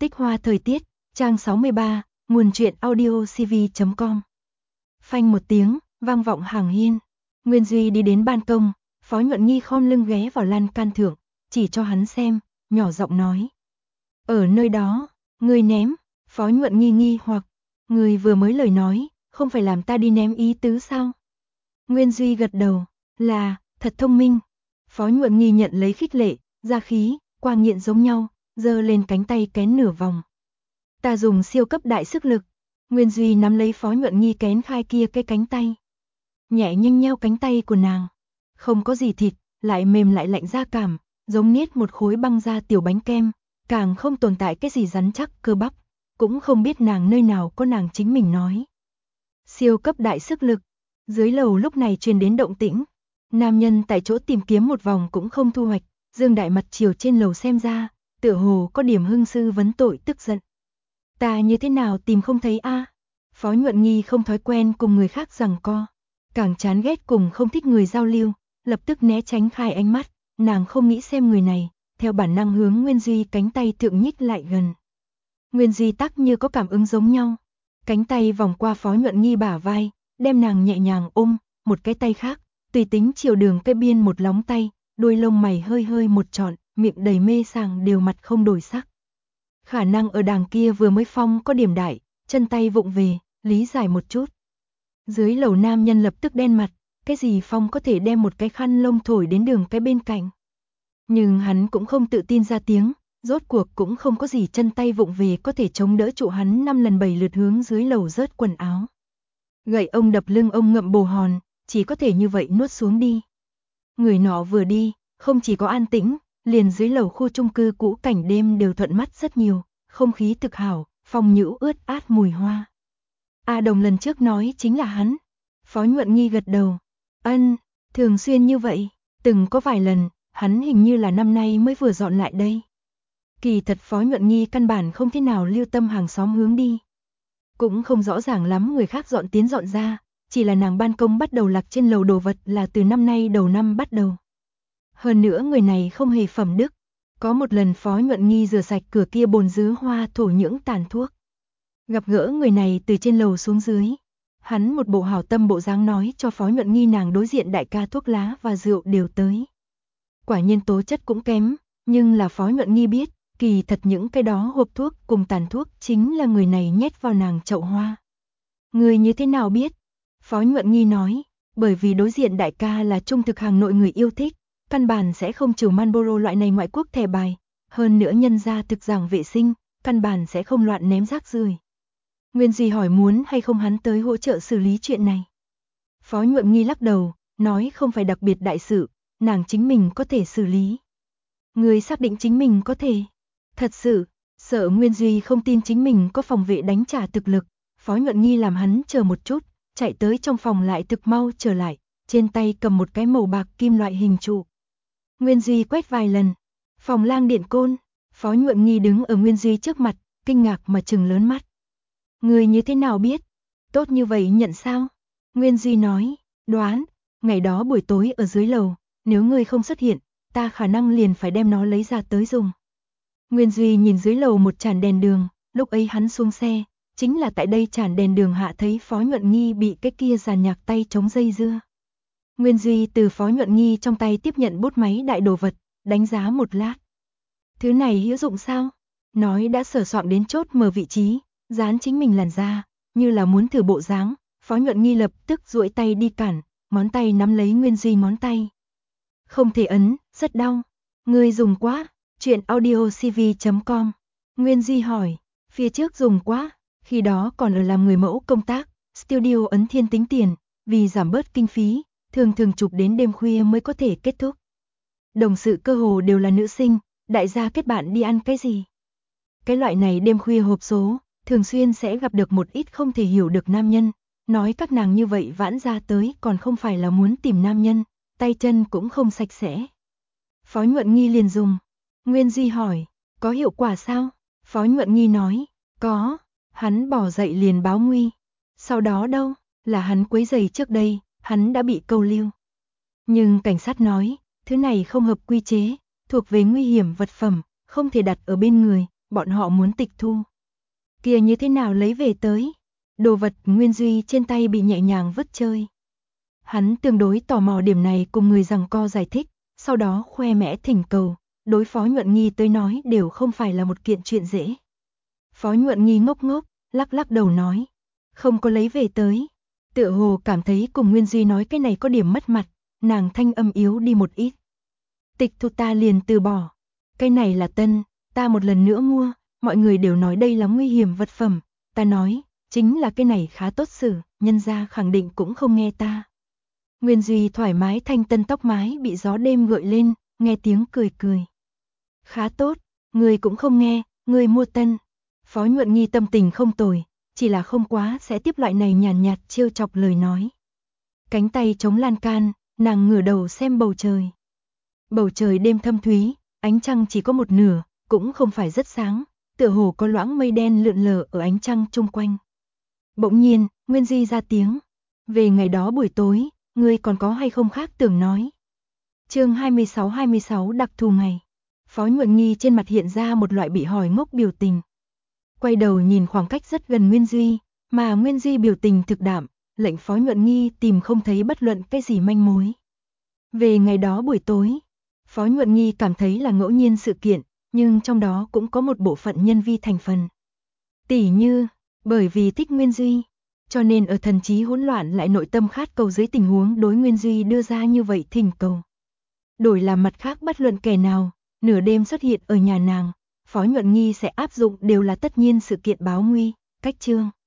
Tích hoa thời tiết, trang 63, nguồn truyện audio cv.com. Phanh một tiếng, vang vọng hàng hiên. Nguyên Duy đi đến ban công, Phó Nhuận Nghi khom lưng ghé vào lan can thượng, chỉ cho hắn xem, nhỏ giọng nói. Ở nơi đó, người ném. Phó Nhuận Nghi nghi hoặc, người vừa mới lời nói, không phải làm ta đi ném ý tứ sao? Nguyên Duy gật đầu, là, thật thông minh. Phó Nhuận Nghi nhận lấy khích lệ, ra khí, quang nghiện giống nhau, giơ lên cánh tay kén nửa vòng. Ta dùng siêu cấp đại sức lực. Nguyên Duy nắm lấy Phó Nhuận Nghi kén khai kia cái cánh tay. Nhẹ nhàng nheo cánh tay của nàng. Không có gì thịt, lại mềm lại lạnh da cảm, giống niết một khối băng da tiểu bánh kem, càng không tồn tại cái gì rắn chắc cơ bắp, cũng không biết nàng nơi nào có nàng chính mình nói. Siêu cấp đại sức lực. Dưới lầu lúc này truyền đến động tĩnh. Nam nhân tại chỗ tìm kiếm một vòng cũng không thu hoạch, Dương Đại mặt chiều trên lầu xem ra, tựa hồ có điểm hưng sư vấn tội tức giận. Ta như thế nào tìm không thấy a? Phó Nhuận Nghi không thói quen cùng người khác giằng co, càng chán ghét cùng không thích người giao lưu, lập tức né tránh khai ánh mắt, nàng không nghĩ xem người này, theo bản năng hướng Nguyên Duy cánh tay thượng nhích lại gần. Nguyên Duy tắc như có cảm ứng giống nhau, cánh tay vòng qua Phó Nhuận Nghi bả vai, đem nàng nhẹ nhàng ôm, một cái tay khác, tùy tính chiều đường cái biên một lóng tay, đuôi lông mày hơi hơi một trọn, miệng đầy mê sảng đều mặt không đổi sắc. Khả năng ở đàng kia vừa mới phong có điểm đại, chân tay vụng về, lý giải một chút. Dưới lầu nam nhân lập tức đen mặt, cái gì phong có thể đem một cái khăn lông thổi đến đường cái bên cạnh. Nhưng hắn cũng không tự tin ra tiếng, rốt cuộc cũng không có gì chân tay vụng về có thể chống đỡ trụ hắn 5 lần 7 lượt hướng dưới lầu rớt quần áo. Gậy ông đập lưng ông ngậm bồ hòn, chỉ có thể như vậy nuốt xuống đi. Người nọ vừa đi, không chỉ có an tĩnh, liền dưới lầu khu chung cư cũ cảnh đêm đều thuận mắt rất nhiều, không khí thực hảo, phòng nhũ ướt át mùi hoa. A Đồng lần trước nói chính là hắn. Phó Nhuận Nghi gật đầu. Ân, thường xuyên như vậy, từng có vài lần, hắn hình như là năm nay mới vừa dọn lại đây. Kỳ thật Phó Nhuận Nghi căn bản không thế nào lưu tâm hàng xóm hướng đi. Cũng không rõ ràng lắm người khác dọn tiến dọn ra, chỉ là nàng ban công bắt đầu lạc trên lầu đồ vật là từ năm nay đầu năm bắt đầu. Hơn nữa người này không hề phẩm đức. Có một lần Phó Nhuận Nghi rửa sạch cửa kia bồn dứ hoa thổ nhưỡng tàn thuốc. Gặp gỡ người này từ trên lầu xuống dưới. Hắn một bộ hảo tâm bộ dáng nói cho Phó Nhuận Nghi nàng đối diện đại ca thuốc lá và rượu đều tới. Quả nhiên tố chất cũng kém, nhưng là Phó Nhuận Nghi biết, kỳ thật những cái đó hộp thuốc cùng tàn thuốc chính là người này nhét vào nàng chậu hoa. Người như thế nào biết? Phó Nhuận Nghi nói, bởi vì đối diện đại ca là trung thực hàng nội người yêu thích, căn bản sẽ không trừ Marlboro loại này ngoại quốc thẻ bài, hơn nữa nhân ra thực giảng vệ sinh, căn bản sẽ không loạn ném rác rưởi. Nguyên Duy hỏi muốn hay không hắn tới hỗ trợ xử lý chuyện này. Phó Nhuận Nghi lắc đầu, nói không phải đặc biệt đại sự, nàng chính mình có thể xử lý. Người xác định chính mình có thể. Thật sự, sợ Nguyên Duy không tin chính mình có phòng vệ đánh trả thực lực, Phó Nhuận Nghi làm hắn chờ một chút, chạy tới trong phòng lại thực mau trở lại, trên tay cầm một cái màu bạc kim loại hình trụ. Nguyên Duy quét vài lần, phòng lang điện côn, Phó Nhuận Nghi đứng ở Nguyên Duy trước mặt, kinh ngạc mà trừng lớn mắt. Người như thế nào biết? Tốt như vậy nhận sao? Nguyên Duy nói, đoán, ngày đó buổi tối ở dưới lầu, nếu ngươi không xuất hiện, ta khả năng liền phải đem nó lấy ra tới dùng. Nguyên Duy nhìn dưới lầu một chản đèn đường, lúc ấy hắn xuống xe, chính là tại đây chản đèn đường hạ thấy Phó Nhuận Nghi bị cái kia giàn nhạc tay chống dây dưa. Nguyên Duy từ Phó Nhuận Nghi trong tay tiếp nhận bút máy đại đồ vật, đánh giá một lát. Thứ này hữu dụng sao? Nói đã sửa soạn đến chốt mở vị trí, dán chính mình làn da, như là muốn thử bộ dáng, Phó Nhuận Nghi lập tức duỗi tay đi cản, ngón tay nắm lấy Nguyên Duy ngón tay. Không thể ấn, rất đau. Ngươi dùng quá, truyện audio cv.com. Nguyên Duy hỏi, phía trước dùng quá, khi đó còn ở làm người mẫu công tác, studio ấn thiên tính tiền, vì giảm bớt kinh phí, thường chụp đến đêm khuya mới có thể kết thúc. Đồng sự cơ hồ đều là nữ sinh, đại gia kết bạn đi ăn cái gì? Cái loại này đêm khuya hộp số, thường xuyên sẽ gặp được một ít không thể hiểu được nam nhân, nói các nàng như vậy vãn ra tới còn không phải là muốn tìm nam nhân, tay chân cũng không sạch sẽ. Phó Nhuận Nghi liền dùng. Nguyên Duy hỏi, có hiệu quả sao? Phó Nhuận Nghi nói, có. Hắn bỏ dậy liền báo nguy. Sau đó đâu, là hắn quấy rầy trước đây, hắn đã bị câu lưu. Nhưng cảnh sát nói, thứ này không hợp quy chế, thuộc về nguy hiểm vật phẩm, không thể đặt ở bên người, bọn họ muốn tịch thu. Kia như thế nào lấy về tới? Đồ vật Nguyên Duy trên tay bị nhẹ nhàng vứt chơi. Hắn tương đối tò mò điểm này cùng người giằng co giải thích, sau đó khoe mẽ thỉnh cầu, đối Phó Nhuận Nghi tới nói đều không phải là một kiện chuyện dễ. Phó Nhuận Nghi ngốc ngốc, lắc lắc đầu nói, không có lấy về tới. Tựa hồ cảm thấy cùng Nguyên Duy nói cái này có điểm mất mặt, nàng thanh âm yếu đi một ít. Tịch thu ta liền từ bỏ. Cái này là tân, ta một lần nữa mua, mọi người đều nói đây là nguy hiểm vật phẩm. Ta nói, chính là cái này khá tốt xử, nhân gia khẳng định cũng không nghe ta. Nguyên Duy thoải mái thanh tân tóc mái bị gió đêm gợi lên, nghe tiếng cười cười. Khá tốt, người cũng không nghe, người mua tân. Phó Nhuận Nghi tâm tình không tồi, chỉ là không quá sẽ tiếp loại này nhàn nhạt trêu chọc lời nói. Cánh tay chống lan can, nàng ngửa đầu xem bầu trời. Bầu trời đêm thâm thúy, ánh trăng chỉ có một nửa, cũng không phải rất sáng, tựa hồ có loãng mây đen lượn lờ ở ánh trăng chung quanh. Bỗng nhiên, Nguyên Duy ra tiếng. Về ngày đó buổi tối, ngươi còn có hay không khác tưởng nói. Chương 26 đặc thù ngày. Phó Nhuận Nghi trên mặt hiện ra một loại bị hỏi ngốc biểu tình. Quay đầu nhìn khoảng cách rất gần Nguyên Duy, mà Nguyên Duy biểu tình thực đạm, lệnh Phó Nhuận Nghi tìm không thấy bất luận cái gì manh mối. Về ngày đó buổi tối, Phó Nhuận Nghi cảm thấy là ngẫu nhiên sự kiện, nhưng trong đó cũng có một bộ phận nhân vi thành phần. Tỉ như, bởi vì thích Nguyên Duy, cho nên ở thần trí hỗn loạn lại nội tâm khát cầu dưới tình huống đối Nguyên Duy đưa ra như vậy thỉnh cầu. Đổi làm mặt khác bất luận kẻ nào, nửa đêm xuất hiện ở nhà nàng, Phó Nhuận Nghi sẽ áp dụng đều là tất nhiên sự kiện báo nguy, cách chương.